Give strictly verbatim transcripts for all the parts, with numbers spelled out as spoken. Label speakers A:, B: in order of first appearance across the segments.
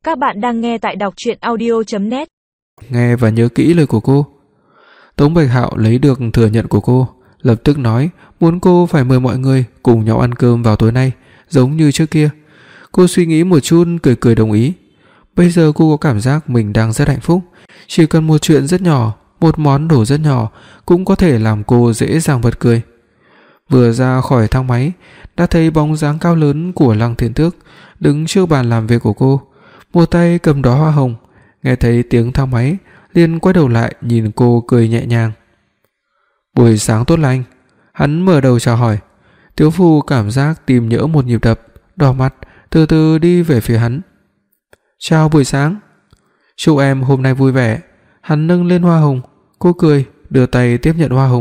A: Các bạn đang nghe tại đọc truyện audio chấm net.
B: Nghe và nhớ kỹ lời của cô. Tống Bạch Hạo lấy được thừa nhận của cô, lập tức nói muốn cô phải mời mọi người cùng nhau ăn cơm vào tối nay, giống như trước kia. Cô suy nghĩ một chút, cười cười đồng ý. Bây giờ cô có cảm giác mình đang rất hạnh phúc, chỉ cần một chuyện rất nhỏ, một món đồ rất nhỏ cũng có thể làm cô dễ dàng bật cười. Vừa ra khỏi thang máy, đã thấy bóng dáng cao lớn của Lăng Thiên Tước đứng trước bàn làm việc của cô, một tay cầm đóa hoa hồng. Nghe thấy tiếng thang máy, liền quay đầu lại nhìn cô cười nhẹ nhàng. Buổi sáng tốt lành. Hắn mở đầu chào hỏi. Tiếu Phù cảm giác tim nhỡ một nhịp đập, đỏ mặt, từ từ đi về phía hắn. Chào buổi sáng. Chúc em hôm nay vui vẻ. Hắn nâng lên hoa hồng. Cô cười, đưa tay tiếp nhận hoa hồng.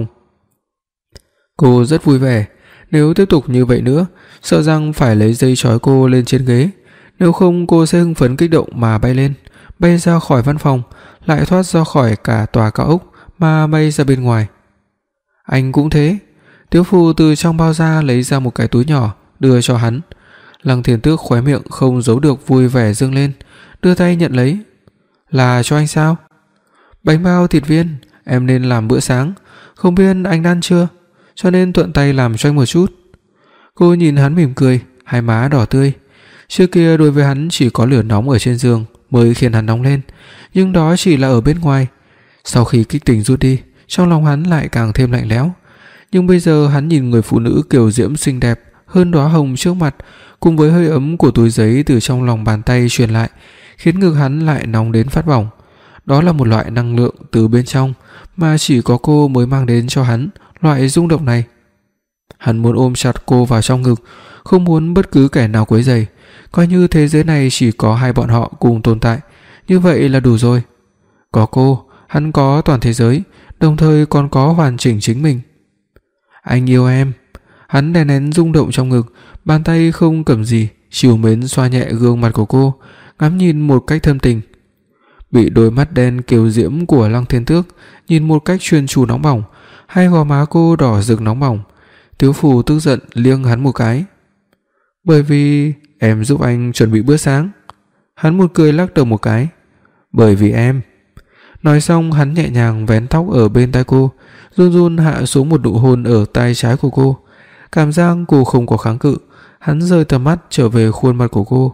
B: Cô rất vui vẻ. Nếu tiếp tục như vậy nữa, sợ rằng phải lấy dây trói cô lên trên ghế. Nếu không cô sẽ hưng phấn kích động mà bay lên, bay ra khỏi văn phòng, lại thoát ra khỏi cả tòa cao ốc mà bay ra bên ngoài. Anh cũng thế. Tiếu Phù từ trong bao da lấy ra một cái túi nhỏ đưa cho hắn. Lăng Thiên Tước khóe miệng không giấu được vui vẻ dương lên, đưa tay nhận lấy. Là cho anh sao? Bánh bao thịt viên, em nên làm bữa sáng, không biết anh ăn chưa, cho nên thuận tay làm cho anh một chút. Cô nhìn hắn mỉm cười, hai má đỏ tươi. Trước kia đối với hắn chỉ có lửa nóng ở trên giường mới khiến hắn nóng lên, nhưng đó chỉ là ở bên ngoài. Sau khi kích tình rút đi, trong lòng hắn lại càng thêm lạnh lẽo. Nhưng bây giờ hắn nhìn người phụ nữ kiều diễm xinh đẹp hơn đóa hồng trước mặt, cùng với hơi ấm của túi giấy từ trong lòng bàn tay truyền lại, khiến ngực hắn lại nóng đến phát bỏng. Đó là một loại năng lượng từ bên trong mà chỉ có cô mới mang đến cho hắn loại rung động này. Hắn muốn ôm chặt cô vào trong ngực, không muốn bất cứ kẻ nào quấy rầy, coi như thế giới này chỉ có hai bọn họ cùng tồn tại, như vậy là đủ rồi. Có cô, hắn có toàn thế giới, đồng thời còn có hoàn chỉnh chính mình. Anh yêu em. Hắn đè nén rung động trong ngực, bàn tay không cầm gì, trìu mến xoa nhẹ gương mặt của cô, ngắm nhìn một cách thâm tình. Bị đôi mắt đen kiều diễm của Lăng Thiên Tước nhìn một cách chuyên chú nóng bỏng, hai gò má cô đỏ rực nóng bỏng. Tiếu Phù tức giận liếng hắn một cái. Bởi vì em giúp anh chuẩn bị bữa sáng. Hắn một cười lắc đầu một cái. Bởi vì em. Nói xong hắn nhẹ nhàng vén tóc ở bên tai cô, run run hạ xuống một nụ hôn ở tai trái của cô. Cảm giác cô không có kháng cự, hắn rời tầm mắt trở về khuôn mặt của cô.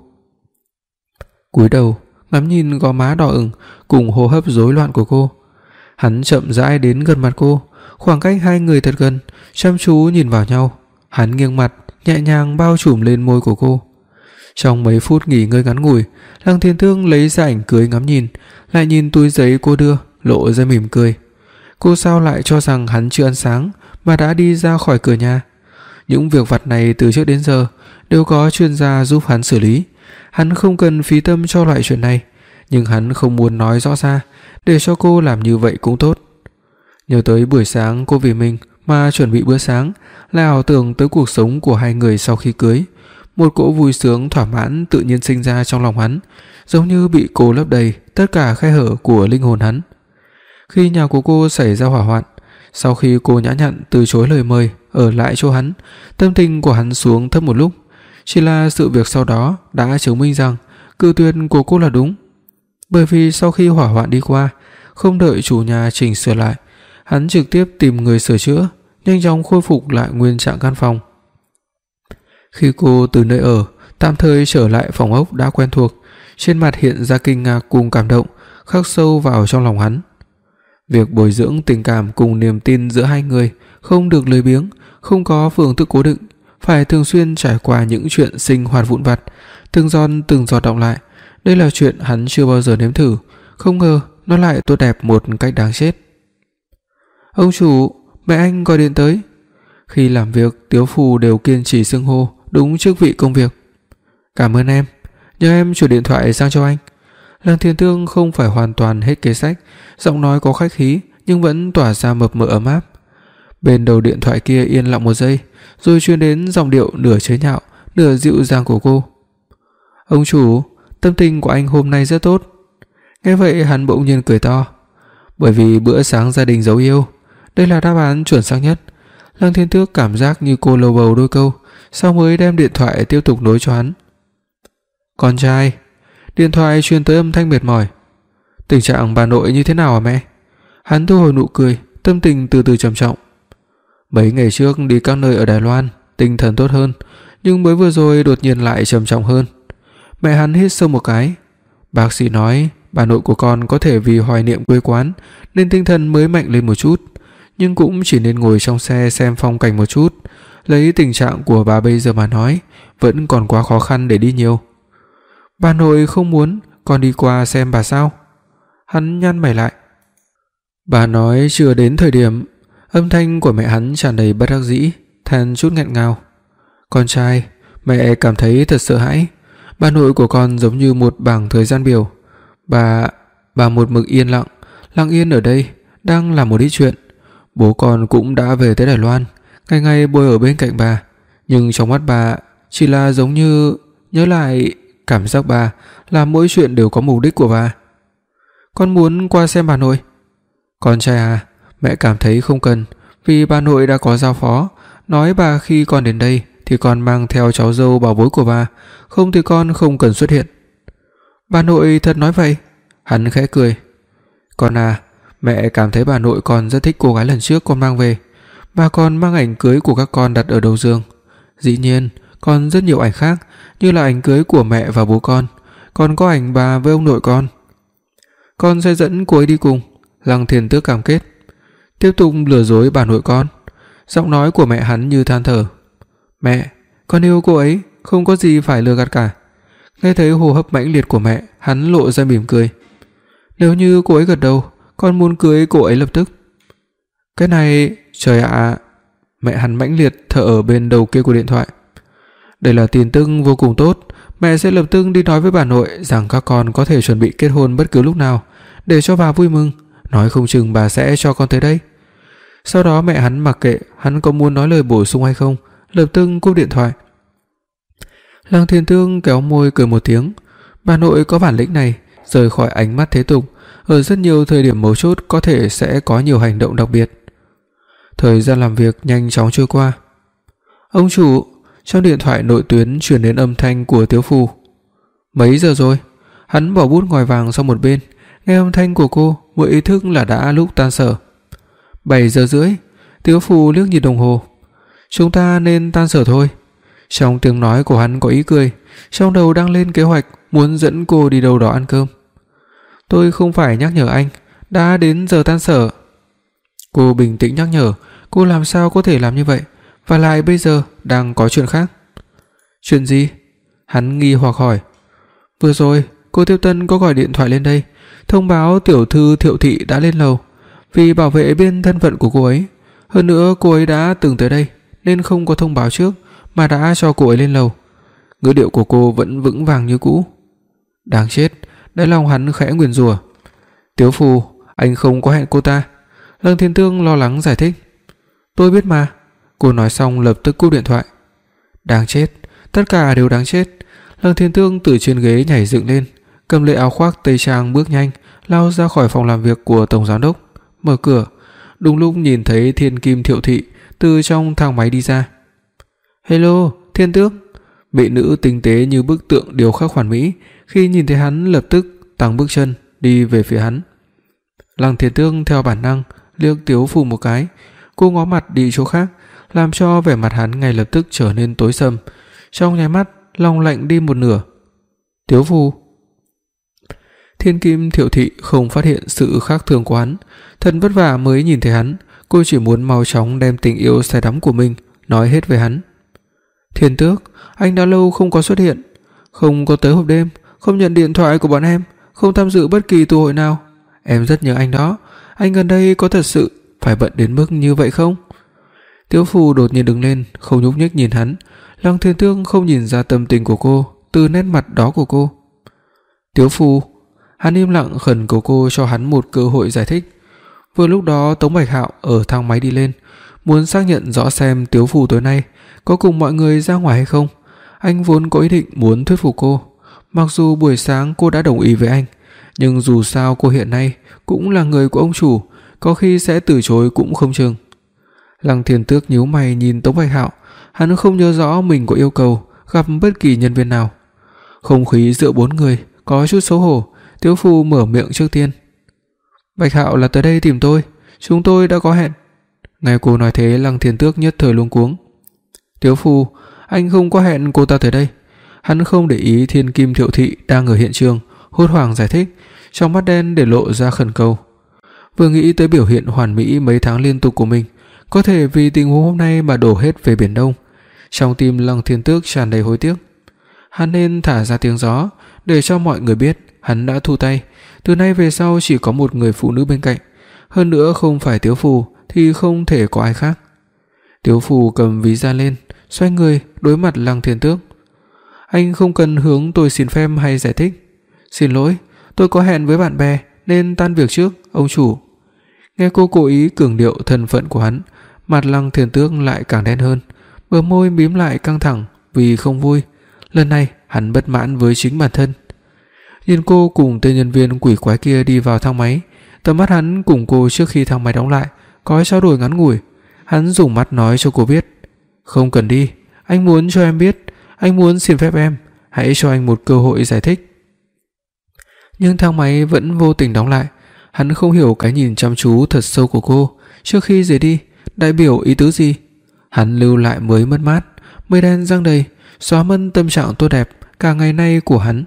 B: Cúi đầu ngắm nhìn gò má đỏ ửng cùng hô hấp rối loạn của cô. Hắn chậm rãi đến gần mặt cô, khoảng cách hai người thật gần, chăm chú nhìn vào nhau. Hắn nghiêng mặt, nhẹ nhàng bao trùm lên môi của cô. Trong mấy phút nghỉ ngơi ngắn ngủi, Lăng Thiên Tước lấy ra ảnh cưới ngắm nhìn, lại nhìn túi giấy cô đưa, lộ ra mỉm cười. Cô sao lại cho rằng hắn chưa ăn sáng mà đã đi ra khỏi cửa nhà? Những việc vặt này từ trước đến giờ đều có chuyên gia giúp hắn xử lý, hắn không cần phí tâm cho loại chuyện này, nhưng hắn không muốn nói rõ ra, để cho cô làm như vậy cũng tốt. Nhớ tới buổi sáng cô vì mình mà chuẩn bị bữa sáng, lại ảo tưởng tới cuộc sống của hai người sau khi cưới. Một cỗ vui sướng thỏa mãn tự nhiên sinh ra trong lòng hắn, giống như bị cô lấp đầy tất cả khe hở của linh hồn hắn. Khi nhà của cô xảy ra hỏa hoạn, sau khi cô nhã nhặn từ chối lời mời ở lại chỗ hắn, tâm tình của hắn xuống thấp một lúc. Chỉ là sự việc sau đó đã chứng minh rằng cự tuyệt của cô là đúng. Bởi vì sau khi hỏa hoạn đi qua, không đợi chủ nhà chỉnh sửa lại, hắn trực tiếp tìm người sửa chữa, nhanh chóng khôi phục lại nguyên trạng căn phòng. Khi cô từ nơi ở tạm thời trở lại phòng ốc đã quen thuộc, trên mặt hiện ra kinh ngạc cùng cảm động, khắc sâu vào trong lòng hắn. Việc bồi dưỡng tình cảm cùng niềm tin giữa hai người không được lười biếng, không có phương thức cố định, phải thường xuyên trải qua những chuyện sinh hoạt vụn vặt, từng giọt từng giọt đọng lại. Đây là chuyện hắn chưa bao giờ nếm thử, không ngờ nó lại tốt đẹp một cách đáng chết. Ông chủ, mẹ anh gọi điện tới. Khi làm việc, Tiếu Phù đều kiên trì xưng hô đúng chức vị công việc. Cảm ơn em, nhờ em chuyển điện thoại sang cho anh. Lăng Thiên Tước không phải hoàn toàn hết kế sách, giọng nói có khách khí nhưng vẫn tỏa ra mập mờ ấm áp. Bên đầu điện thoại kia yên lặng một giây, rồi truyền đến giọng điệu nửa chế nhạo, nửa dịu dàng của cô. Ông chủ, tâm tình của anh hôm nay rất tốt. Nghe vậy hắn bỗng nhiên cười to. Bởi vì bữa sáng gia đình dấu yêu, đây là đáp án chuẩn xác nhất. Lăng Thiên Tước cảm giác như cô lầu bầu đôi câu, sau mới đem điện thoại tiếp tục nối cho hắn. Con trai, Điện thoại truyền tới âm thanh mệt mỏi. Tình trạng bà nội như thế nào hả mẹ? Hắn thu hồi nụ cười, tâm tình từ từ trầm trọng. Mấy ngày trước đi các nơi ở Đài Loan, tinh thần tốt hơn, nhưng mới vừa rồi đột nhiên lại trầm trọng hơn. Mẹ hắn hít sâu một cái. Bác sĩ nói bà nội của con có thể vì hoài niệm quê quán nên tinh thần mới mạnh lên một chút, nhưng cũng chỉ nên ngồi trong xe xem phong cảnh một chút. Lấy tình trạng của bà bây giờ mà nói, vẫn còn quá khó khăn để đi nhiều. Bà nội không muốn con đi qua xem bà sao? Hắn nhăn mày lại. Bà nói chưa đến thời điểm. Âm thanh của mẹ hắn tràn đầy bất đắc dĩ, than chút nghẹn ngào. Con trai, mẹ cảm thấy thật sợ hãi. Bà nội của con giống như một bảng thời gian biểu. Bà, bà một mực yên lặng, lặng yên ở đây, đang làm một ít chuyện. Bố con cũng đã về tới Đài Loan, ngày ngày bồi ở bên cạnh bà, nhưng trong mắt bà chỉ là giống như nhớ lại cảm giác bà làm mỗi chuyện đều có mục đích của bà. Con muốn qua xem bà nội. Con trai à, mẹ cảm thấy không cần, vì bà nội đã có giao phó, nói bà khi con đến đây thì con mang theo cháu dâu bảo bối của bà, không thì con không cần xuất hiện. Bà nội thật nói vậy? Hắn khẽ cười. Con à, mẹ cảm thấy bà nội con rất thích cô gái lần trước con mang về. Bà còn mang ảnh cưới của các con đặt ở đầu giường. Dĩ nhiên, còn rất nhiều ảnh khác, như là ảnh cưới của mẹ và bố con, còn có ảnh bà với ông nội con. Con sẽ dẫn cô ấy đi cùng. Lăng Thiên Tước cam kết. Tiếp tục lừa dối bà nội con. Giọng nói của mẹ hắn như than thở. Mẹ, con yêu cô ấy, không có gì phải lừa gạt cả. Nghe thấy hô hấp mãnh liệt của mẹ, hắn lộ ra mỉm cười. Nếu như cô ấy gật đầu, con muốn cưới cô ấy lập tức. Cái này, trời ạ. À, mẹ hắn mãnh liệt thở ở bên đầu kia của điện thoại. Đây là tin tức vô cùng tốt. Mẹ sẽ lập tức đi nói với bà nội rằng các con có thể chuẩn bị kết hôn bất cứ lúc nào, để cho bà vui mừng. Nói không chừng bà sẽ cho con tới đây. Sau đó mẹ hắn mặc kệ hắn có muốn nói lời bổ sung hay không, lập tức cúp điện thoại. Lăng Thiên Tương kéo môi cười một tiếng. Bà nội có bản lĩnh này, rời khỏi ánh mắt thế tục, ở rất nhiều thời điểm mấu chốt có thể sẽ có nhiều hành động đặc biệt. Thời gian làm việc nhanh chóng trôi qua. Ông chủ, trong điện thoại nội tuyến truyền đến âm thanh của Tiếu Phù. Mấy giờ rồi? Hắn bỏ bút ngòi vàng sang một bên, nghe âm thanh của cô mới ý thức là đã lúc tan sở. Bảy giờ rưỡi. Tiếu Phù liếc nhìn đồng hồ. Chúng ta nên tan sở thôi. Trong tiếng nói của hắn có ý cười, trong đầu đang lên kế hoạch muốn dẫn cô đi đâu đó ăn cơm. Tôi không phải nhắc nhở anh, đã đến giờ tan sở. Cô bình tĩnh nhắc nhở, cô làm sao có thể làm như vậy, và lại bây giờ đang có chuyện khác. Chuyện gì? Hắn nghi hoặc hỏi. Vừa rồi cô Tiêu Tân có gọi điện thoại lên đây, thông báo tiểu thư Thiệu Thị đã lên lầu, vì bảo vệ bên thân phận của cô ấy. Hơn nữa cô ấy đã từng tới đây nên không có thông báo trước mà đã cho cô ấy lên lầu. Ngữ điệu của cô vẫn vững vàng như cũ. Đáng chết, đáy lòng hắn khẽ nguyền rủa. Tiếu Phù, anh không có hẹn cô ta. Lăng Thiên Tương lo lắng giải thích. Tôi biết mà. Cô nói xong lập tức cúp điện thoại. Đáng chết, tất cả đều đáng chết. Lăng Thiên Tương từ trên ghế nhảy dựng lên, cầm lấy áo khoác tây trang bước nhanh lao ra khỏi phòng làm việc của tổng giám đốc, mở cửa. Đúng lúc nhìn thấy Thiên Kim Thiệu Thị từ trong thang máy đi ra. Hello, Thiên Tước. Mỹ nữ tinh tế như bức tượng điêu khắc hoàn mỹ, khi nhìn thấy hắn lập tức tăng bước chân đi về phía hắn. Lăng Thiên Tương theo bản năng liếc Tiếu Phù một cái, cô ngó mặt đi chỗ khác, làm cho vẻ mặt hắn ngay lập tức trở nên tối sầm, trong nháy mắt lòng lạnh đi một nửa. Tiếu Phù. Thiên Kim Thiệu Thị không phát hiện sự khác thường của hắn, thật vất vả mới nhìn thấy hắn, cô chỉ muốn mau chóng đem tình yêu say đắm của mình nói hết với hắn. Thiên Tước, anh đã lâu không có xuất hiện, không có tới hộp đêm, không nhận điện thoại của bọn em, không tham dự bất kỳ tụ hội nào. Em rất nhớ anh đó. Anh gần đây có thật sự phải bận đến mức như vậy không? Tiếu Phù đột nhiên đứng lên, không nhúc nhích nhìn hắn. Lăng Thiên Tương không nhìn ra tâm tình của cô từ nét mặt đó của cô. Tiếu Phù. Hắn im lặng khẩn cầu cô cho hắn một cơ hội giải thích. Vừa lúc đó Tống Bạch Hạo ở thang máy đi lên, muốn xác nhận rõ xem Tiếu Phù tối nay có cùng mọi người ra ngoài hay không. Anh vốn có ý định muốn thuyết phục cô, mặc dù buổi sáng cô đã đồng ý với anh, nhưng dù sao cô hiện nay cũng là người của ông chủ, có khi sẽ từ chối cũng không chừng. Lăng Thiên Tước nhíu mày nhìn Tống Bạch Hạo, hắn không nhớ rõ mình có yêu cầu gặp bất kỳ nhân viên nào. Không khí giữa bốn người có chút xấu hổ, Tiếu Phù mở miệng trước tiên. Bạch Hạo là tới đây tìm tôi, chúng tôi đã có hẹn. Nghe cô nói thế, Lăng Thiên Tước nhất thời luống cuống. Tiếu Phù, anh không có hẹn cô ta tới đây. Hắn không để ý Thiên Kim Thiệu Thị đang ở hiện trường, hốt hoảng giải thích, trong mắt đen để lộ ra khẩn cầu. Vừa nghĩ tới biểu hiện hoàn mỹ mấy tháng liên tục của mình, có thể vì tình huống hôm nay mà đổ hết về Biển Đông, trong tim Lăng Thiên Tước tràn đầy hối tiếc. Hắn nên thả ra tiếng gió để cho mọi người biết hắn đã thu tay, từ nay về sau chỉ có một người phụ nữ bên cạnh, hơn nữa không phải Tiếu Phù thì không thể có ai khác. Tiếu Phù cầm ví da lên, xoay người đối mặt Lăng Thiên Tước. Anh không cần hướng tôi xin phép hay giải thích. Xin lỗi, tôi có hẹn với bạn bè nên tan việc trước, ông chủ. Nghe cô cố ý cường điệu thân phận của hắn, mặt Lăng Thiên Tước lại càng đen hơn, bờ môi mím lại căng thẳng vì không vui. Lần này hắn bất mãn với chính bản thân. Nhìn cô cùng tên nhân viên quỷ quái kia đi vào thang máy, tầm mắt hắn cùng cô trước khi thang máy đóng lại có trao đổi ngắn ngủi. Hắn dùng mắt nói cho cô biết, không cần đi, anh muốn cho em biết, anh muốn xin phép em, hãy cho anh một cơ hội giải thích. Nhưng thang máy vẫn vô tình đóng lại. Hắn không hiểu cái nhìn chăm chú thật sâu của cô trước khi rời đi đại biểu ý tứ gì. Hắn lưu lại mới mất mát, mây đen giăng đầy, xóa mất tâm trạng tốt đẹp cả ngày nay của hắn.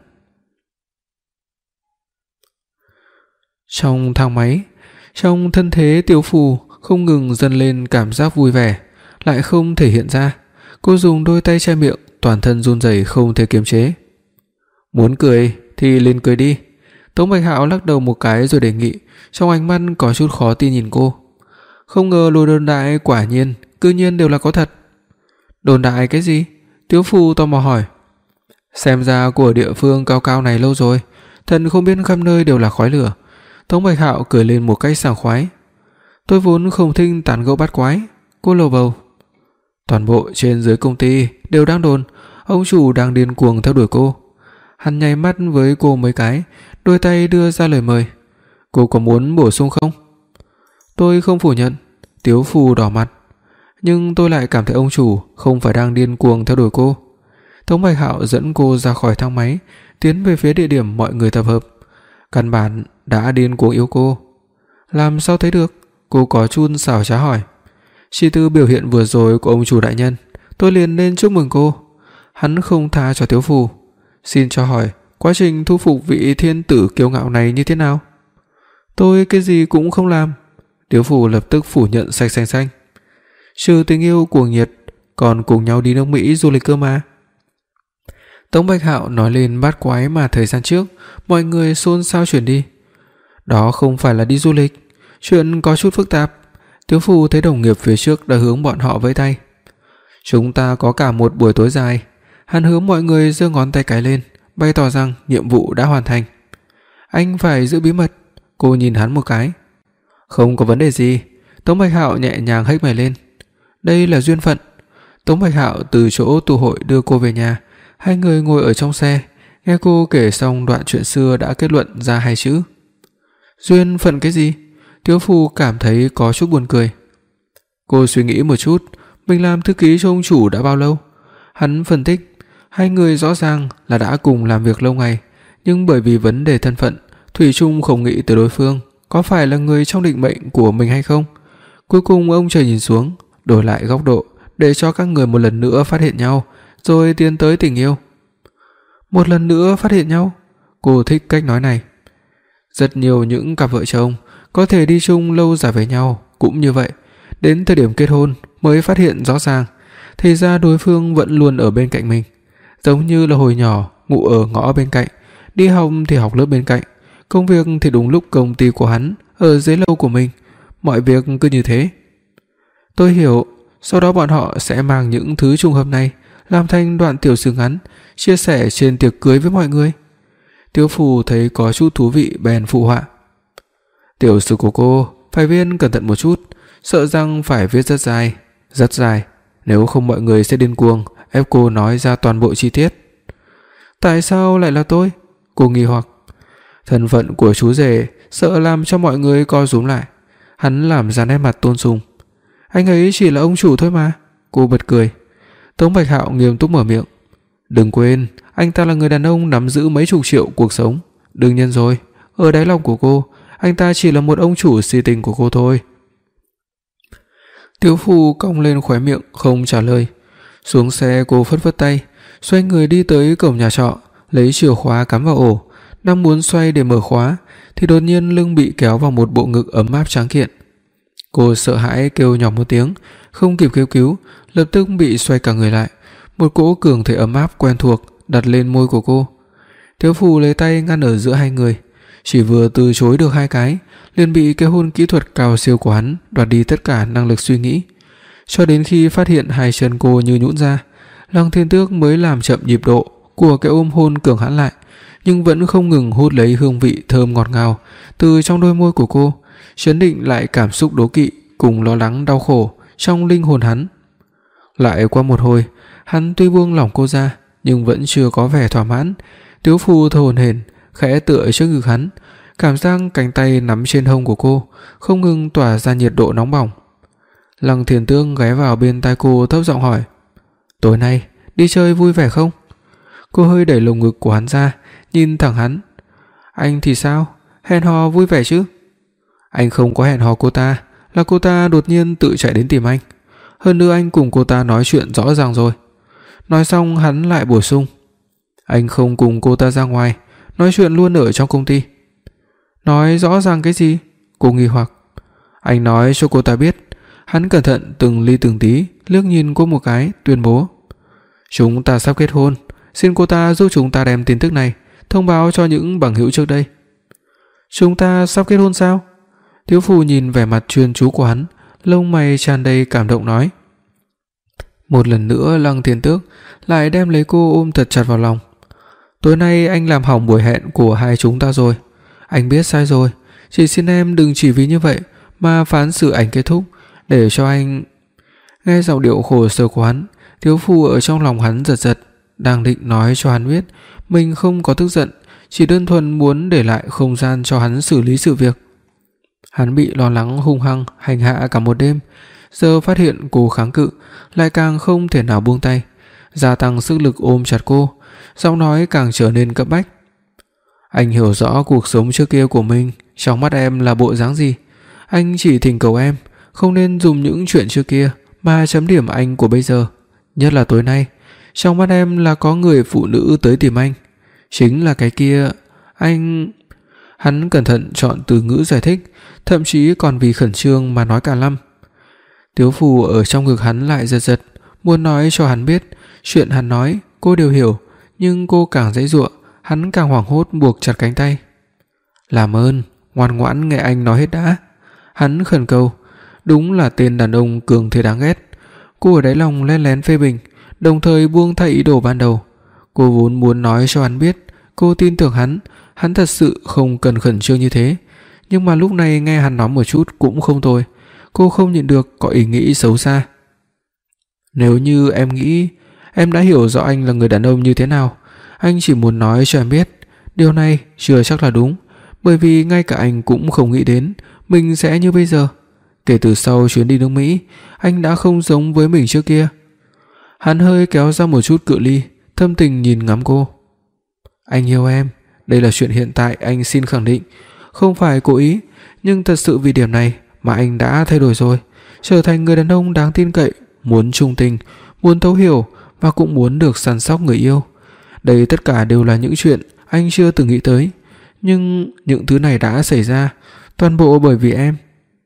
B: Trong thang máy, trong thân thế Tiếu Phù không ngừng dâng lên cảm giác vui vẻ, lại không thể hiện ra. Cô dùng đôi tay che miệng, toàn thân run rẩy không thể kiềm chế. Muốn cười thì lên cười đi. Tống Bạch Hạo lắc đầu một cái rồi đề nghị, trong ánh mắt có chút khó tin nhìn cô. Không ngờ lời đồn đại quả nhiên, cư nhiên đều là có thật. Đồn đại cái gì? Tiếu Phù tò mò hỏi. Xem ra của địa phương cao cao này lâu rồi, thần không biết khắp nơi đều là khói lửa. Tống Bạch Hạo cười lên một cách sảng khoái. Tôi vốn không thích tán gẫu bắt quái. Cô lầu bầu. Toàn bộ trên dưới công ty đều đang đồn ông chủ đang điên cuồng theo đuổi cô. Hắn nháy mắt với cô mấy cái, đôi tay đưa ra lời mời. Cô có muốn bổ sung không? Tôi không phủ nhận. Tiếu Phù đỏ mặt. Nhưng tôi lại cảm thấy ông chủ không phải đang điên cuồng theo đuổi cô. Tống Bạch Hạo dẫn cô ra khỏi thang máy, tiến về phía địa điểm mọi người tập hợp. Căn bản đã điên cuồng yêu cô. Làm sao thấy được? Cô có chun xảo trá hỏi. Chỉ từ biểu hiện vừa rồi của ông chủ đại nhân, tôi liền nên chúc mừng cô. Hắn không tha cho Tiếu Phù. Xin cho hỏi, quá trình thu phục vị thiên tử kiêu ngạo này như thế nào? Tôi cái gì cũng không làm. Tiếu Phù lập tức phủ nhận sạch xanh xanh. Trừ tình yêu cuồng nhiệt, còn cùng nhau đi nước Mỹ du lịch cơ mà. Tống Bạch Hạo nói lên bát quái mà thời gian trước mọi người xôn xao chuyển đi. Đó không phải là đi du lịch, chuyện có chút phức tạp. Tiếu Phù thấy đồng nghiệp phía trước đã hướng bọn họ vẫy tay. Chúng ta có cả một buổi tối dài. Hắn hướng mọi người giơ ngón tay cái lên, bày tỏ rằng nhiệm vụ đã hoàn thành. Anh phải giữ bí mật. Cô nhìn hắn một cái. Không có vấn đề gì. Tống Bạch Hạo nhẹ nhàng hếch mày lên. Đây là duyên phận. Tống Bạch Hạo từ chỗ tụ hội đưa cô về nhà. Hai người ngồi ở trong xe, nghe cô kể xong đoạn chuyện xưa đã kết luận ra hai chữ. Duyên phận cái gì? Tiếu Phù cảm thấy có chút buồn cười. Cô suy nghĩ một chút, mình làm thư ký cho ông chủ đã bao lâu? Hắn phân tích, hai người rõ ràng là đã cùng làm việc lâu ngày, nhưng bởi vì vấn đề thân phận, thủy chung không nghĩ tới đối phương có phải là người trong định mệnh của mình hay không. Cuối cùng ông trời nhìn xuống, đổi lại góc độ để cho các người một lần nữa phát hiện nhau, rồi tiến tới tình yêu. Một lần nữa phát hiện nhau? Cô thích cách nói này. Rất nhiều những cặp vợ chồng có thể đi chung lâu dài với nhau cũng như vậy, đến thời điểm kết hôn mới phát hiện rõ ràng, thì ra đối phương vẫn luôn ở bên cạnh mình. Giống như là hồi nhỏ ngủ ở ngõ bên cạnh, đi học thì học lớp bên cạnh, công việc thì đúng lúc công ty của hắn ở dưới lầu của mình, mọi việc cứ như thế. Tôi hiểu, sau đó bọn họ sẽ mang những thứ trùng hợp này làm thành đoạn tiểu sử ngắn, chia sẻ trên tiệc cưới với mọi người. Tiếu Phù thấy có chút thú vị bèn phụ họa. Tiểu sử của cô phải viết cẩn thận một chút, sợ rằng phải viết rất dài, rất dài, nếu không mọi người sẽ điên cuồng ép cô nói ra toàn bộ chi tiết. Tại sao lại là tôi? Cô nghi hoặc. Thân phận của chú rể sợ làm cho mọi người co rúm lại. Hắn làm ra nét mặt tôn sùng. Anh ấy chỉ là ông chủ thôi mà. Cô bật cười. Tống Bạch Hạo nghiêm túc mở miệng. Đừng quên, Anh ta là người đàn ông nắm giữ mấy chục triệu cuộc sống. Đương nhiên rồi, ở đáy lòng của cô, anh ta chỉ là một ông chủ si tình của cô thôi. Tiếu Phù cong lên khóe miệng không trả lời. Xuống xe cô phất phất tay, xoay người đi tới cổng nhà trọ, lấy chìa khóa cắm vào ổ, đang muốn xoay để mở khóa thì đột nhiên lưng bị kéo vào một bộ ngực ấm áp tráng kiện. Cô sợ hãi kêu nhỏ một tiếng, không kịp kêu cứu, lập tức bị xoay cả người lại. Một cỗ cường thể ấm áp quen thuộc đặt lên môi của cô. Tiếu Phù lấy tay ngăn ở giữa hai người, chỉ vừa từ chối được hai cái, liền bị cái hôn kỹ thuật cao siêu của hắn đoạt đi tất cả năng lực suy nghĩ. Cho đến khi phát hiện hai chân cô như nhũn ra, Lăng Thiên Tước mới làm chậm nhịp độ của cái ôm hôn cường hãn lại, nhưng vẫn không ngừng hút lấy hương vị thơm ngọt ngào từ trong đôi môi của cô, chấn định lại cảm xúc đố kỵ cùng lo lắng đau khổ trong linh hồn hắn. Lại qua một hồi, hắn tuy buông lỏng cô ra nhưng vẫn chưa có vẻ thỏa mãn. Tiếu Phù thở hổn hển khẽ tựa trước ngực hắn, cảm giác cánh tay nắm trên hông của cô không ngừng tỏa ra nhiệt độ nóng bỏng. Lăng Thiên Tước ghé vào bên tai cô thấp giọng hỏi: "Tối nay đi chơi vui vẻ không?" Cô hơi đẩy lồng ngực của hắn ra, nhìn thẳng hắn. "Anh thì sao? Hẹn hò vui vẻ chứ?" "Anh không có hẹn hò cô ta, là cô ta đột nhiên tự chạy đến tìm anh. Hơn nữa anh cùng cô ta nói chuyện rõ ràng rồi." Nói xong hắn lại bổ sung: "Anh không cùng cô ta ra ngoài, nói chuyện luôn ở trong công ty." "Nói rõ ràng cái gì?" Cô nghi hoặc. "Anh nói cho cô ta biết." Hắn cẩn thận từng ly từng tí liếc nhìn cô một cái, tuyên bố: "Chúng ta sắp kết hôn, xin cô ta giúp chúng ta đem tin tức này thông báo cho những bằng hữu trước đây." "Chúng ta sắp kết hôn sao?" Tiếu Phù nhìn vẻ mặt chuyên chú của hắn, lông mày tràn đầy cảm động nói. Một lần nữa Lăng Thiên Tước lại đem lấy cô ôm thật chặt vào lòng. "Tối nay anh làm hỏng buổi hẹn của hai chúng ta rồi. Anh biết sai rồi, chỉ xin em đừng chỉ vì như vậy mà phán xử ảnh kết thúc, để cho anh..." Nghe giọng điệu khổ sở của hắn, Tiếu Phù ở trong lòng hắn giật giật, đang định nói cho hắn biết mình không có tức giận, chỉ đơn thuần muốn để lại không gian cho hắn xử lý sự việc. Hắn bị lo lắng hung hăng hành hạ cả một đêm, giờ phát hiện cô kháng cự, lại càng không thể nào buông tay, gia tăng sức lực ôm chặt cô, giọng nói càng trở nên cấp bách. "Anh hiểu rõ cuộc sống trước kia của mình trong mắt em là bộ dáng gì. Anh chỉ thỉnh cầu em không nên dùng những chuyện trước kia mà chấm điểm anh của bây giờ. Nhất là tối nay, trong mắt em là có người phụ nữ tới tìm anh. Chính là cái kia, anh..." Hắn cẩn thận chọn từ ngữ giải thích, thậm chí còn vì khẩn trương mà nói cả lăm. Tiếu Phù ở trong ngực hắn lại giật giật, muốn nói cho hắn biết chuyện hắn nói cô đều hiểu, nhưng cô càng giãy giụa, hắn càng hoảng hốt buộc chặt cánh tay. "Làm ơn, ngoan ngoãn nghe anh nói hết đã." Hắn khẩn cầu. Đúng là tên đàn ông cường thế đáng ghét. Cô ở đáy lòng lén lén phê bình, đồng thời buông tha ý đồ ban đầu. Cô vốn muốn nói cho hắn biết cô tin tưởng hắn, hắn thật sự không cần khẩn trương như thế, nhưng mà lúc này nghe hắn nói một chút cũng không tồi. Cô không nhịn được có ý nghĩ xấu xa. "Nếu như em nghĩ em đã hiểu rõ anh là người đàn ông như thế nào, anh chỉ muốn nói cho em biết điều này chưa chắc là đúng, bởi vì ngay cả anh cũng không nghĩ đến mình sẽ như bây giờ. Kể từ sau chuyến đi nước Mỹ, anh đã không giống với mình trước kia." Hắn hơi kéo ra một chút cự ly, thâm tình nhìn ngắm cô. "Anh yêu em, đây là chuyện hiện tại anh xin khẳng định, không phải cố ý, nhưng thật sự vì điểm này mà anh đã thay đổi rồi, trở thành người đàn ông đáng tin cậy, muốn trung tình, muốn thấu hiểu và cũng muốn được săn sóc người yêu. Đây tất cả đều là những chuyện anh chưa từng nghĩ tới, nhưng những thứ này đã xảy ra, toàn bộ bởi vì em."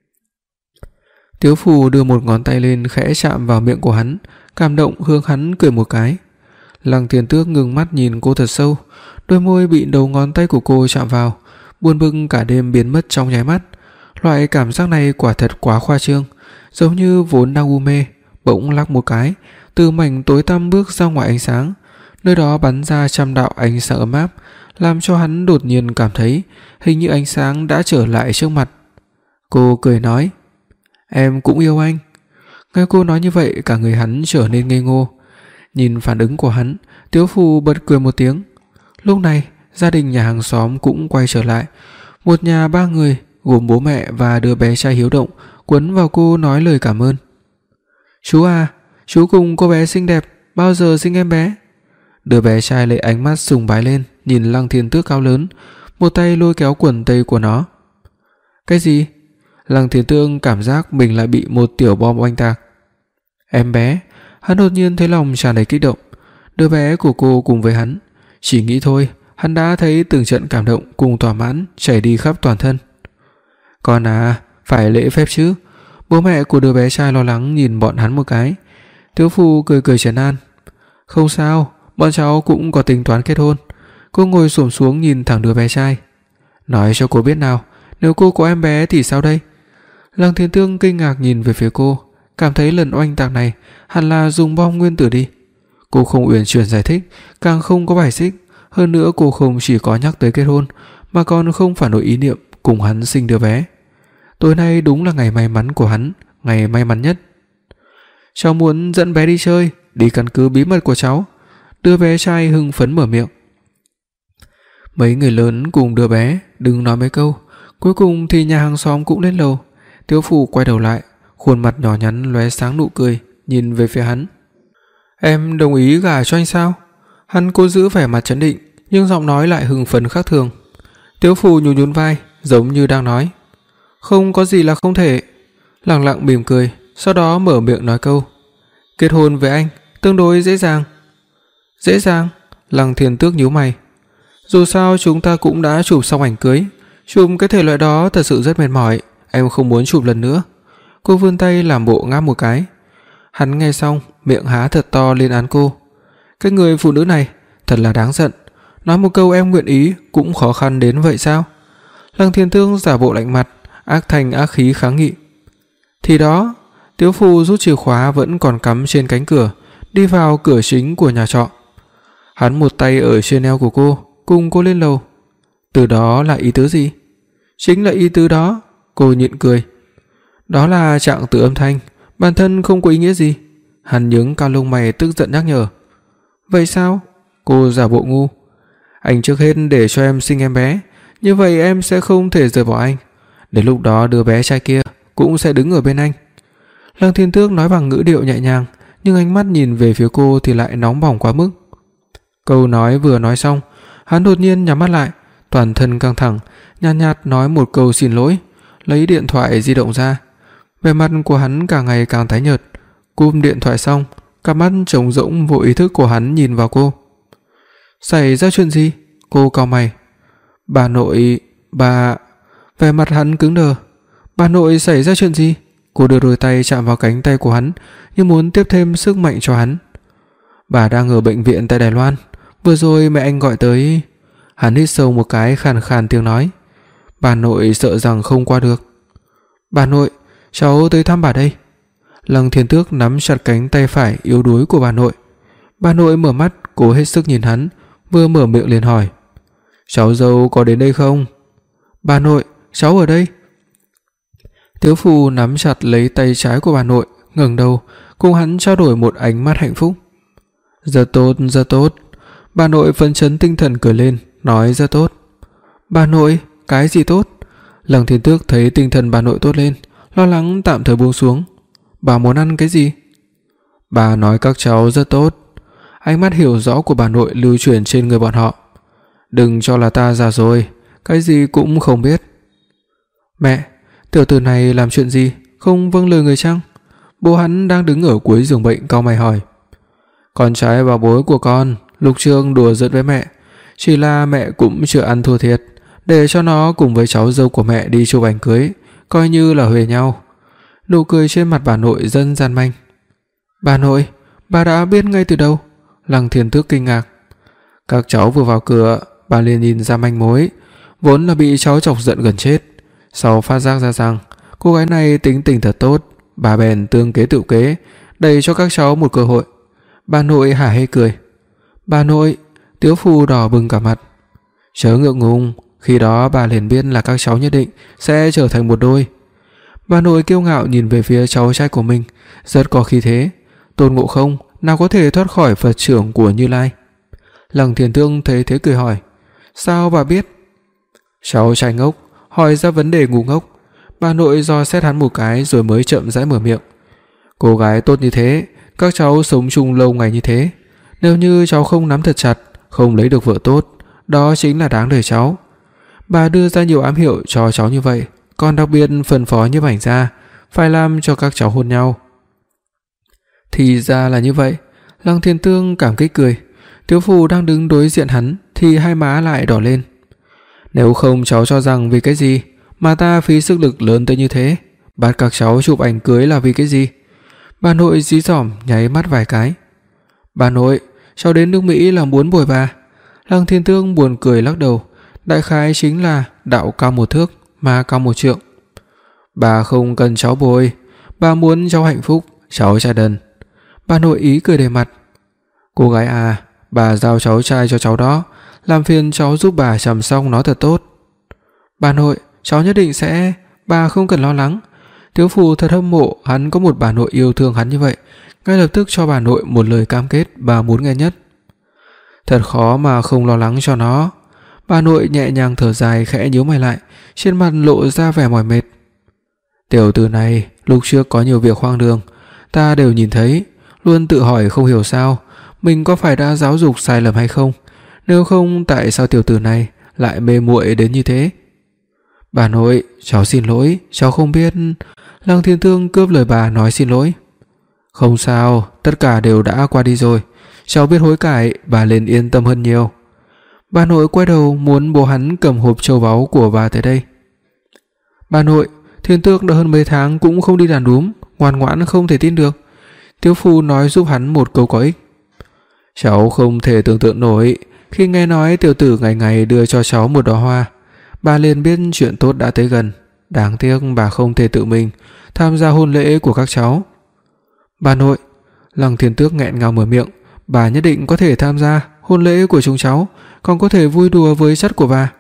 B: Tiếu Phù đưa một ngón tay lên khẽ chạm vào miệng của hắn, cảm động hướng hắn cười một cái. Lăng Thiên Tước ngừng mắt nhìn cô thật sâu, đôi môi bị đầu ngón tay của cô chạm vào, buồn bực cả đêm biến mất trong nháy mắt. Loại cảm giác này quả thật quá khoa trương, giống như vốn đang u mê, bỗng lắc một cái, từ mảnh tối tăm bước ra ngoài ánh sáng, nơi đó bắn ra trăm đạo ánh sáng ấm áp, làm cho hắn đột nhiên cảm thấy hình như ánh sáng đã trở lại trước mặt. Cô cười nói: "Em cũng yêu anh." Nghe cô nói như vậy, cả người hắn trở nên ngây ngô. Nhìn phản ứng của hắn, Tiếu Phù bật cười một tiếng. Lúc này, gia đình nhà hàng xóm cũng quay trở lại. Một nhà ba người, gồm bố mẹ và đứa bé trai hiếu động, quấn vào cô nói lời cảm ơn. "Chú à, chú cùng cô bé xinh đẹp bao giờ sinh em bé?" Đứa bé trai lấy ánh mắt sùng bái lên nhìn Lăng Thiên Tước cao lớn, một tay lôi kéo quần tây của nó. Cái gì? Lăng Thiên Tước cảm giác mình lại bị một tiểu bom oanh tạc. Em bé, hắn đột nhiên thấy lòng tràn đầy kích động. Đứa bé của cô cùng với hắn, chỉ nghĩ thôi, hắn đã thấy từng trận cảm động cùng thỏa mãn chảy đi khắp toàn thân. Con à, phải lễ phép chứ. Bố mẹ của đứa bé trai lo lắng nhìn bọn hắn một cái. Thiếu phụ cười cười trấn an. Không sao, bọn cháu cũng có tính toán kết hôn. Cô ngồi xổm xuống nhìn thẳng đứa bé trai. Nói cho cô biết nào, nếu cô có em bé thì sao đây? Lăng Thiên Tước kinh ngạc nhìn về phía cô, cảm thấy lần oanh tạc này hẳn là dùng bom nguyên tử đi. Cô không uyển chuyển giải thích, càng không có bài xích. Hơn nữa cô không chỉ có nhắc tới kết hôn, mà còn không phản đối ý niệm cùng hắn sinh đứa bé. Tối nay đúng là ngày may mắn của hắn, ngày may mắn nhất. Cháu muốn dẫn bé đi chơi, đi căn cứ bí mật của cháu. Đứa bé trai hưng phấn mở miệng. Mấy người lớn cùng đứa bé đừng nói mấy câu. Cuối cùng thì nhà hàng xóm cũng lên lầu. Thiếu phụ quay đầu lại, khuôn mặt nhỏ nhắn lóe sáng nụ cười, nhìn về phía hắn. Em đồng ý gả cho anh sao? Hắn cố giữ vẻ mặt trấn định, nhưng giọng nói lại hưng phấn khác thường. Thiếu phụ nhún nhún vai, giống như đang nói, không có gì là không thể. Lặng lặng mỉm cười, sau đó mở miệng nói câu, kết hôn với anh tương đối dễ dàng. Dễ dàng? Lăng Thiên Tước nhíu mày. Dù sao chúng ta cũng đã chụp xong ảnh cưới, chụp cái thể loại đó thật sự rất mệt mỏi, em không muốn chụp lần nữa. Cô vươn tay làm bộ ngáp một cái. Hắn nghe xong, miệng há thật to lên án cô. Cái người phụ nữ này thật là đáng giận, nói một câu em nguyện ý cũng khó khăn đến vậy sao? Lăng Thiên Tước giả bộ lạnh mặt, ác thanh ác khí kháng nghị. Thì đó, thiếu phụ rút chìa khóa vẫn còn cắm trên cánh cửa, đi vào cửa chính của nhà trọ. Hắn một tay ở trên eo của cô, cùng cô lên lầu. Từ đó là ý tứ gì? Chính là ý tứ đó. Cô nhịn cười. Đó là trạng từ âm thanh, bản thân không có ý nghĩa gì. Hắn nhướng cao lông mày tức giận nhắc nhở. Vậy sao? Cô giả bộ ngu. Anh trước hết để cho em sinh em bé, như vậy em sẽ không thể rời bỏ anh. Đến lúc đó đứa bé trai kia cũng sẽ đứng ở bên anh. Lăng Thiên Tước nói bằng ngữ điệu nhẹ nhàng, nhưng ánh mắt nhìn về phía cô thì lại nóng bỏng quá mức. Câu nói vừa nói xong, hắn đột nhiên nhắm mắt lại, toàn thân căng thẳng, nhàn nhạt, nhạt nói một câu xin lỗi, lấy điện thoại di động ra. Vẻ mặt của hắn càng ngày càng tái nhợt. Cúp điện thoại xong, cặp mắt trống rỗng vô ý thức của hắn nhìn vào cô. Xảy ra chuyện gì? Cô cau mày. Bà nội, bà... Vẻ mặt hắn cứng đờ. Bà nội xảy ra chuyện gì? Cô đưa đôi tay chạm vào cánh tay của hắn, như muốn tiếp thêm sức mạnh cho hắn. Bà đang ở bệnh viện tại Đài Loan, vừa rồi mẹ anh gọi tới. Hắn hít sâu một cái, khàn khàn tiếng nói. Bà nội sợ rằng không qua được. Bà nội, cháu tới thăm bà đây. Lăng Thiên Tước nắm chặt cánh tay phải yếu đuối của bà nội. Bà nội mở mắt, cố hết sức nhìn hắn, vừa mở miệng liền hỏi. Cháu dâu có đến đây không? Bà nội, cháu ở đây. Thiếu phụ nắm chặt lấy tay trái của bà nội, ngẩng đầu, cùng hắn trao đổi một ánh mắt hạnh phúc. Rất tốt, rất tốt. Bà nội phấn chấn tinh thần cười lên, nói rất tốt. Bà nội, cái gì tốt? Lăng Thiên Tước thấy tinh thần bà nội tốt lên, lo lắng tạm thời buông xuống. Bà muốn ăn cái gì? Bà nói các cháu rất tốt. Ánh mắt hiểu rõ của bà nội lưu chuyển trên người bọn họ. Đừng cho là ta già rồi, cái gì cũng không biết. Mẹ, tiểu tử này làm chuyện gì, không vâng lời người chăng? Bố hắn đang đứng ở cuối giường bệnh cau mày hỏi. Con trai bảo bối của con, Lục Trương đùa giỡn với mẹ, chỉ là mẹ cũng chưa ăn thua thiệt, để cho nó cùng với cháu dâu của mẹ đi chụp ảnh cưới, coi như là huề nhau. Nụ cười trên mặt bà nội dần gian manh. Bà nội, bà đã biết ngay từ đâu? Lăng Thiên Tước kinh ngạc. Các cháu vừa vào cửa, bà liền nhìn ra manh mối, vốn là bị cháu chọc giận gần chết. Sau phát giác ra rằng cô gái này tính tình thật tốt, bà bèn tương kế tự kế, đẩy cho các cháu một cơ hội. Bà nội hả hê cười. Bà nội, thiếu phụ đỏ bừng cả mặt. Chớ ngượng ngùng, khi đó bà liền biết là các cháu nhất định sẽ trở thành một đôi. Bà nội kiêu ngạo nhìn về phía cháu trai của mình, rất có khí thế. Tôn Ngộ Không nào có thể thoát khỏi Phật trưởng của Như Lai. Lăng Thiên Tước thấy thế cười hỏi. Sao bà biết? Cháu trai ngốc hỏi ra vấn đề ngu ngốc. Bà nội dò xét hắn một cái rồi mới chậm rãi mở miệng. Cô gái tốt như thế, các cháu sống chung lâu ngày như thế, Nếu như cháu không nắm thật chặt, không lấy được vợ tốt, đó chính là đáng đời cháu. Bà đưa ra nhiều ám hiệu cho cháu như vậy, còn đặc biệt phân phó Nhiếp Ảnh Gia phải làm cho các cháu hôn nhau. Thì ra là như vậy. Lăng Thiên Tương cảm kích cười. Tiếu Phù đang đứng đối diện hắn thì hai má lại đỏ lên. Nếu không cháu cho rằng vì cái gì mà ta phí sức lực lớn tới như thế, bắt các cháu chụp ảnh cưới là vì cái gì? Bà nội dí dỏm nháy mắt vài cái. Bà nội, cháu đến nước Mỹ là muốn bồi bà. Lăng Thiên Tương buồn cười lắc đầu. Đại khái chính là đạo cao một thước mà cao một trượng. Bà không cần cháu bồi, bà muốn cháu hạnh phúc, cháu trai đần. Bà nội ý cười đầy mặt. Cô gái à, bà giao cháu trai cho cháu đó, làm phiền cháu giúp bà chăm sóc nó thật tốt. Bà nội, cháu nhất định sẽ, bà không cần lo lắng. Tiếu Phù thật hâm mộ hắn có một bà nội yêu thương hắn như vậy, ngay lập tức cho bà nội một lời cam kết bà muốn nghe nhất. Thật khó mà không lo lắng cho nó. Bà nội nhẹ nhàng thở dài, khẽ nhíu mày lại, trên mặt lộ ra vẻ mỏi mệt. Tiểu tử này lúc trước có nhiều việc hoang đường, ta đều nhìn thấy, luôn tự hỏi không hiểu sao mình có phải đã giáo dục sai lầm hay không, nếu không tại sao tiểu tử này lại mê muội đến như thế. Bà nội, cháu xin lỗi, cháu không biết. Lăng Thiên Tương cướp lời bà nói xin lỗi. Không sao, tất cả đều đã qua đi rồi, cháu biết hối cải, bà nên yên tâm hơn nhiều. Bà nội quay đầu muốn bố hắn cầm hộp châu báu của bà tới đây. Bà nội, Thiên Tước đã hơn mấy tháng cũng không đi đàn đúm, ngoan ngoãn không thể tin được. Tiếu Phù nói giúp hắn một câu có ích. Cháu không thể tưởng tượng nổi, khi nghe nói tiểu tử ngày ngày đưa cho cháu một đóa hoa, bà liền biết chuyện tốt đã tới gần. Đáng tiếc bà không thể tự mình tham gia hôn lễ của các cháu. Bà nội, Lăng Thiên Tước nghẹn ngào mở miệng, bà nhất định có thể tham gia hôn lễ của chúng cháu, còn có thể vui đùa với chất của bà.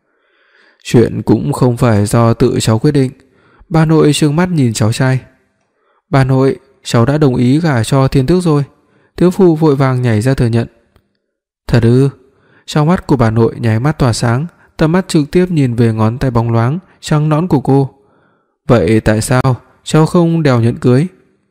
B: Chuyện cũng không phải do tự cháu quyết định. Bà nội trừng mắt nhìn cháu trai. Bà nội, cháu đã đồng ý gả cho Thiên Tước rồi. Tiếu Phù vội vàng nhảy ra thừa nhận. Thật ư? Trong mắt của bà nội nháy mắt tỏa sáng, tầm mắt trực tiếp nhìn về ngón tay bóng loáng trắng nõn của cô. Vậy tại sao cháu không đèo nhẫn cưới?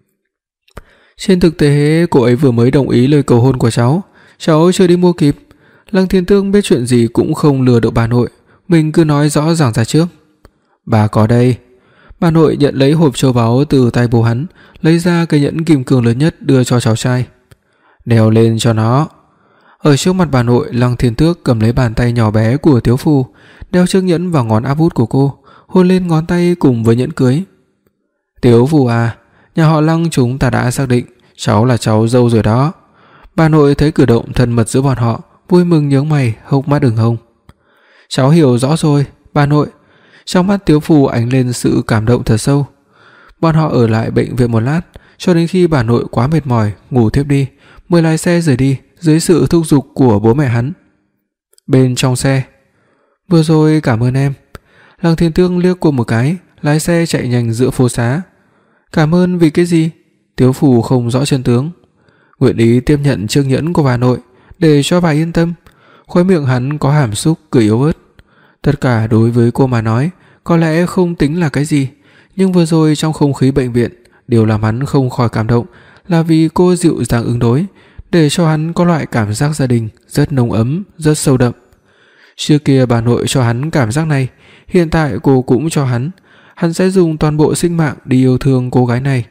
B: Trên thực tế cô ấy vừa mới đồng ý lời cầu hôn của cháu, cháu chưa đi mua kịp. Lăng Thiên Tương biết chuyện gì cũng không lừa được bà nội, mình cứ nói rõ ràng ra trước. Bà có đây. Bà nội nhận lấy hộp châu báu từ tay bố hắn, lấy ra cái nhẫn kim cương lớn nhất đưa cho cháu trai. Đeo lên cho nó. Ở trước mặt bà nội, Lăng Thiên Tước cầm lấy bàn tay nhỏ bé của Tiếu Phù, đeo chiếc nhẫn vào ngón áp út của cô, hôn lên ngón tay cùng với nhẫn cưới. Tiếu Phù à, nhà họ Lăng chúng ta đã xác định cháu là cháu dâu rồi đó. Bà nội thấy cử động thân mật giữa bọn họ, vui mừng nhướng mày, hốc mắt ửng hồng. Cháu hiểu rõ rồi, bà nội. Trong mắt Tiếu Phù ánh lên sự cảm động thật sâu. Bọn họ ở lại bệnh viện một lát, cho đến khi bà nội quá mệt mỏi ngủ thiếp đi, mới lái xe rời đi dưới sự thúc giục của bố mẹ hắn. Bên trong xe, vừa rồi cảm ơn em. Lăng Thiên Tương liếc cô một cái, lái xe chạy nhanh giữa phố xá. Cảm ơn vì cái gì? Tiếu Phù không rõ chân tướng. Nguyện ý tiếp nhận chiếc nhẫn của bà nội để cho bà yên tâm. Khóe miệng hắn có hàm xúc cười yếu ớt. Tất cả đối với cô mà nói có lẽ không tính là cái gì, nhưng vừa rồi trong không khí bệnh viện, điều làm hắn không khỏi cảm động là vì cô dịu dàng ứng đối, để cho hắn có loại cảm giác gia đình rất nồng ấm, rất sâu đậm. Trước kia bà nội cho hắn cảm giác này, hiện tại cô cũng cho hắn. Hắn sẽ dùng toàn bộ sinh mạng đi yêu thương cô gái này.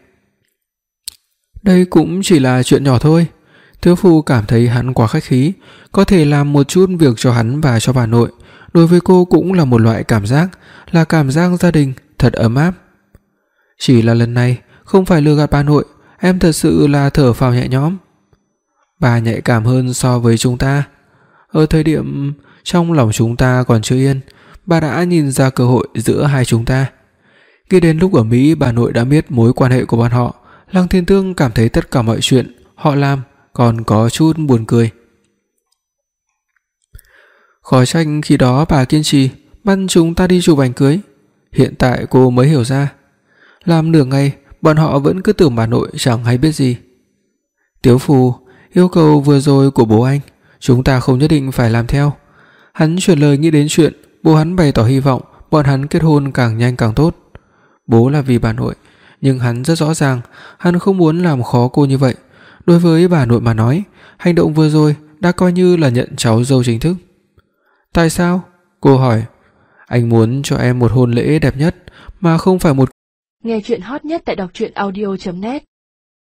B: Đây cũng chỉ là chuyện nhỏ thôi. Tiếu Phù cảm thấy hắn quá khách khí, có thể làm một chút việc cho hắn và cho bà nội, đối với cô cũng là một loại cảm giác, là cảm giác gia đình thật ấm áp. Chỉ là lần này không phải lừa gạt bà nội, em thật sự là thở phào nhẹ nhõm. Bà nhạy cảm hơn so với chúng ta. Ở thời điểm trong lòng chúng ta còn chưa yên, bà đã nhìn ra cơ hội giữa hai chúng ta. Khi đến lúc ở Mỹ bà nội đã biết mối quan hệ của bọn họ, Lăng Thiên Tương cảm thấy tất cả mọi chuyện họ làm còn có chút buồn cười. Khỏi trách khi đó bà kiên trì bắt chúng ta đi chụp ảnh cưới. Hiện tại cô mới hiểu ra. Làm nửa ngày bọn họ vẫn cứ tưởng bà nội chẳng hay biết gì. Tiếu Phù, yêu cầu vừa rồi của bố anh chúng ta không nhất định phải làm theo. Hắn chuyển lời nghĩ đến chuyện bố hắn bày tỏ hy vọng bọn hắn kết hôn càng nhanh càng tốt. Bố là vì bà nội, nhưng hắn rất rõ ràng hắn không muốn làm khó cô như vậy. Đối với bà nội mà nói, Hành động vừa rồi đã coi như là nhận cháu dâu chính thức. Tại sao? Cô hỏi. Anh muốn cho em một hôn lễ đẹp nhất, mà không phải một...
A: Nghe chuyện hot nhất tại đọc truyện audio chấm net